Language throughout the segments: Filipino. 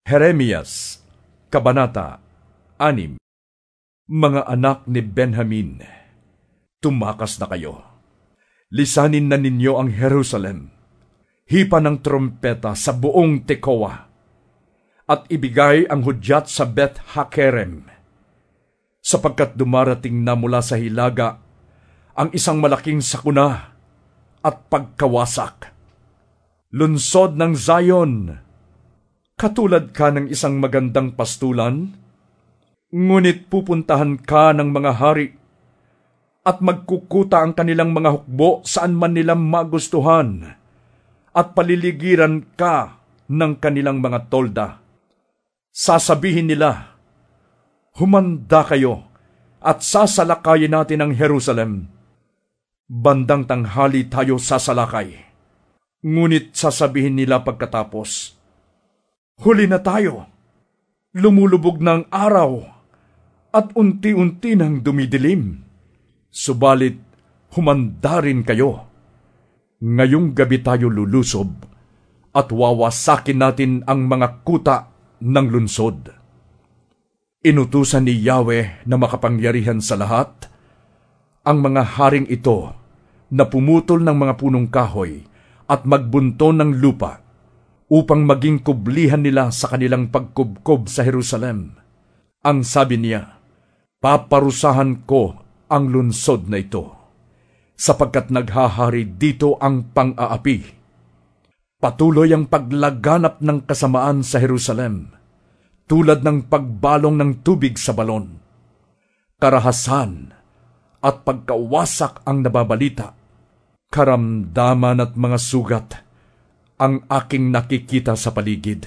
Jeremias, Kabanata 6. Mga anak ni Benjamin, tumakas na kayo. Lisanin na ninyo ang Jerusalem. Hipa ng trompeta sa buong Tekoa. At ibigay ang hudyat sa Beth Hakerem. Sapagkat dumarating na mula sa hilaga ang isang malaking sakuna at pagkawasak. Lunsod ng Zion, katulad ka ng isang magandang pastulan, ngunit pupuntahan ka ng mga hari at magkukuta ang kanilang mga hukbo saan man nila magustuhan at paliligiran ka ng kanilang mga tolda. Sasabihin nila, humanda kayo at sasalakayin natin ang Jerusalem. Bandang tanghali tayo sasalakay. Ngunit sasabihin nila pagkatapos, huli na tayo. Lumulubog ng araw at unti-unti nang dumidilim. Subalit, humanda rin kayo. Ngayong gabi tayo lulusob at wawasakin natin ang mga kuta ng lunsod. Inutusan ni Yahweh na makapangyarihan sa lahat ang mga haring ito na pumutol ng mga punong kahoy at magbunton ng lupa upang maging kublihan nila sa kanilang pagkubkob sa Jerusalem. Ang sabi niya, paparusahan ko ang lunsod na ito, sapagkat naghahari dito ang pang-aapi. Patuloy ang paglaganap ng kasamaan sa Jerusalem, tulad ng pagbalong ng tubig sa balon. Karahasan at pagkawasak ang nababalita, karamdaman at mga sugat ang aking nakikita sa paligid.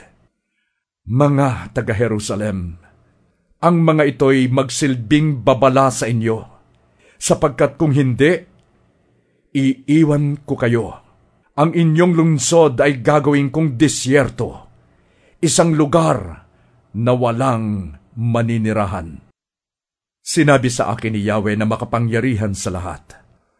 Mga taga-Jerusalem, ang mga ito'y magsilbing babala sa inyo, sapagkat kung hindi, iiwan ko kayo. Ang inyong lungsod ay gagawin kong disyerto, isang lugar na walang maninirahan. Sinabi sa akin ni Yahweh na makapangyarihan sa lahat,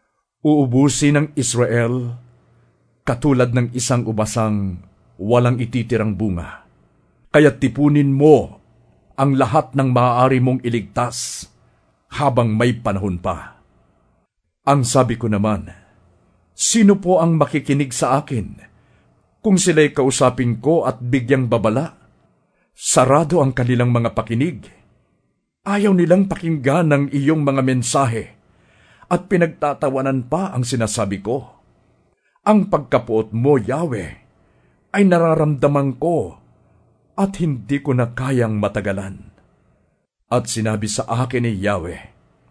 uubusin ng Israel katulad ng isang ubasang walang ititirang bunga. Kaya't tipunin mo ang lahat ng maaari mong iligtas habang may panahon pa. Ang sabi ko naman, sino po ang makikinig sa akin kung sila'y kausapin ko at bigyang babala? Sarado ang kanilang mga pakinig. Ayaw nilang pakinggan ng iyong mga mensahe at pinagtatawanan pa ang sinasabi ko. Ang pagkapuot mo, Yahweh, ay nararamdaman ko at hindi ko na kayang matagalan. At sinabi sa akin ni Yahweh,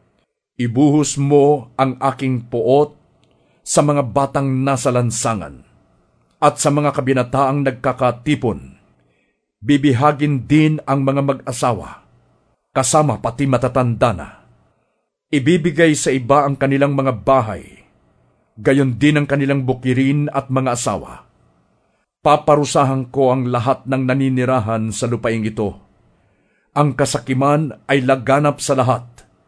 ibuhos mo ang aking puot sa mga batang nasa lansangan at sa mga kabinataang nagkakatipon. Bibihagin din ang mga mag-asawa, kasama pati matatanda na. Ibibigay sa iba ang kanilang mga bahay, gayon din ang kanilang bukirin at mga asawa. Paparusahan ko ang lahat ng naninirahan sa lupaing ito. Ang kasakiman ay laganap sa lahat,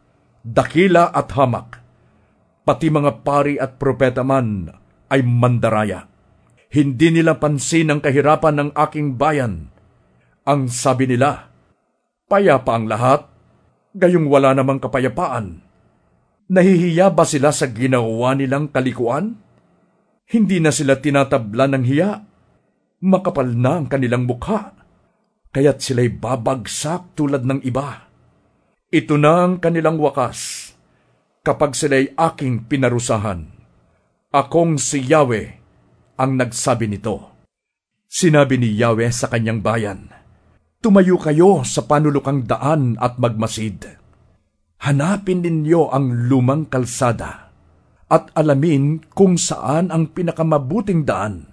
dakila at hamak. Pati mga pari at propeta man ay mandaraya. Hindi nila pansin ang kahirapan ng aking bayan. Ang sabi nila, payapa ang lahat, gayong wala namang kapayapaan. Nahihiya ba sila sa ginawa nilang kalikuan? Hindi na sila tinatabla ng hiya. Makapal na ang kanilang mukha, kaya't sila'y babagsak tulad ng iba. Ito na ang kanilang wakas, kapag sila'y aking pinarusahan. Akong si Yahweh ang nagsabi nito. Sinabi ni Yahweh sa kanyang bayan, tumayo kayo sa panulukang daan at magmasid. Hanapin ninyo ang lumang kalsada at alamin kung saan ang pinakamabuting daan.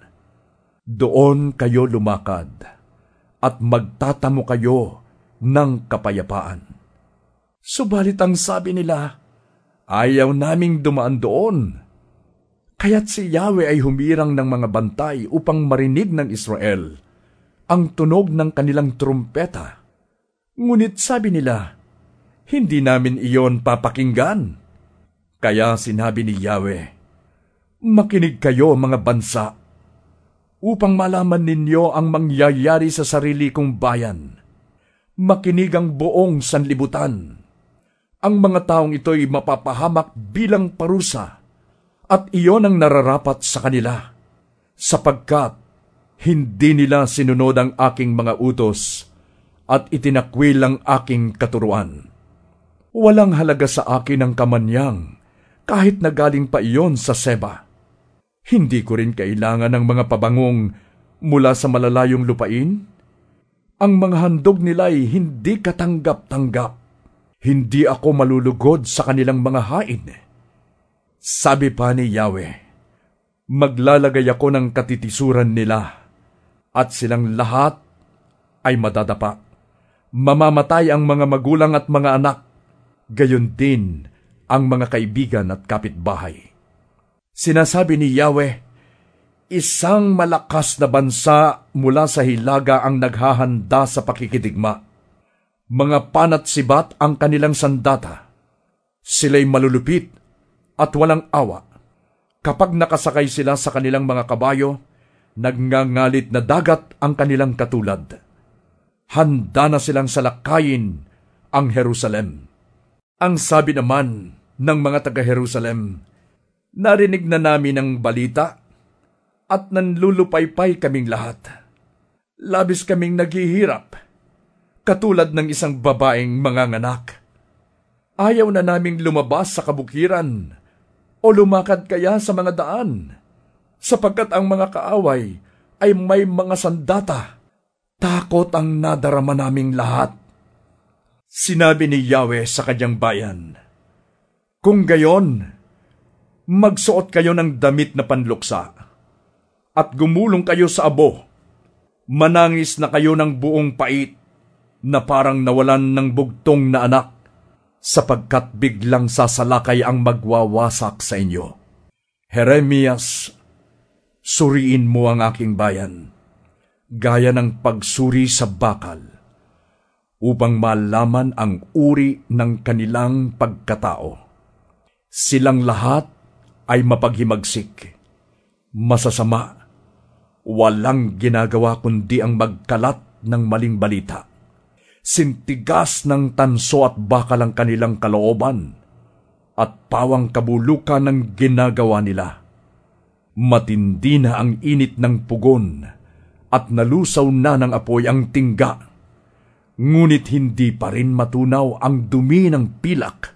Doon kayo lumakad at magtatamo kayo ng kapayapaan. Subalit ang sabi nila, ayaw naming dumaan doon. Kaya't si Yahweh ay humirang ng mga bantay upang marinig ng Israel ang tunog ng kanilang trumpeta. Ngunit sabi nila, hindi namin iyon papakinggan. Kaya sinabi ni Yahweh, makinig kayo mga bansa. upang malaman ninyo ang mangyayari sa sarili kong bayan. Makinig ang buong sanlibutan. Ang mga taong ito'y mapapahamak bilang parusa, at iyon ang nararapat sa kanila, sapagkat hindi nila sinunod ang aking mga utos at itinakwil ang aking katuruan. Walang halaga sa akin ang kamanyang, kahit na galing pa iyon sa Seba. Hindi ko rin kailangan ng mga pabangong mula sa malalayong lupain. Ang mga handog nila'y hindi katanggap-tanggap. Hindi ako malulugod sa kanilang mga hain. Sabi pa ni Yahweh, maglalagay ako ng katitisuran nila, at silang lahat ay madadapa. Mamamatay ang mga magulang at mga anak, gayon din ang mga kaibigan at kapitbahay. Sinasabi ni Yahweh, isang malakas na bansa mula sa hilaga ang naghahanda sa pakikidigma. Mga panat sibat ang kanilang sandata. Sila'y malulupit at walang awa. Kapag nakasakay sila sa kanilang mga kabayo, nagngangalit na dagat ang kanilang katulad. Handa na silang salakayin ang Jerusalem. Ang sabi naman ng mga taga-Jerusalem, narinig na namin ang balita at nanlulupaypay kaming lahat. Labis kaming naghihirap, katulad ng isang babaeng manganganak. Ayaw na naming lumabas sa kabukiran o lumakad kaya sa mga daan, sapagkat ang mga kaaway ay may mga sandata. Takot ang nadarama naming lahat. Sinabi ni Yahweh sa kanyang bayan, kung gayon, magsuot kayo ng damit na panluksa at gumulong kayo sa abo. Manangis na kayo ng buong pait na parang nawalan ng bugtong na anak, sapagkat biglang sasalakay ang magwawasak sa inyo. Jeremias, suriin mo ang aking bayan, gaya ng pagsuri sa bakal, upang malaman ang uri ng kanilang pagkatao. Silang lahat ay mapaghimagsik, masasama, walang ginagawa kundi ang magkalat ng maling balita. Sintigas ng tanso at bakal ang kanilang kalooban, at pawang kabulukan ang ginagawa nila. Matindi na ang init ng pugon, at nalusaw na ng apoy ang tingga. Ngunit hindi pa rin matunaw ang dumi ng pilak.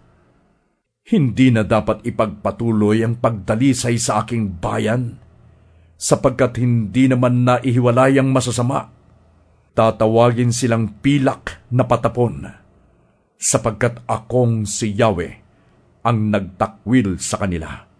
Hindi na dapat ipagpatuloy ang pagdalisay sa aking bayan, sapagkat hindi naman naihiwalay ang masasama. Tatawagin silang pilak na patapon, sapagkat akong si Yahweh ang nagtakwil sa kanila.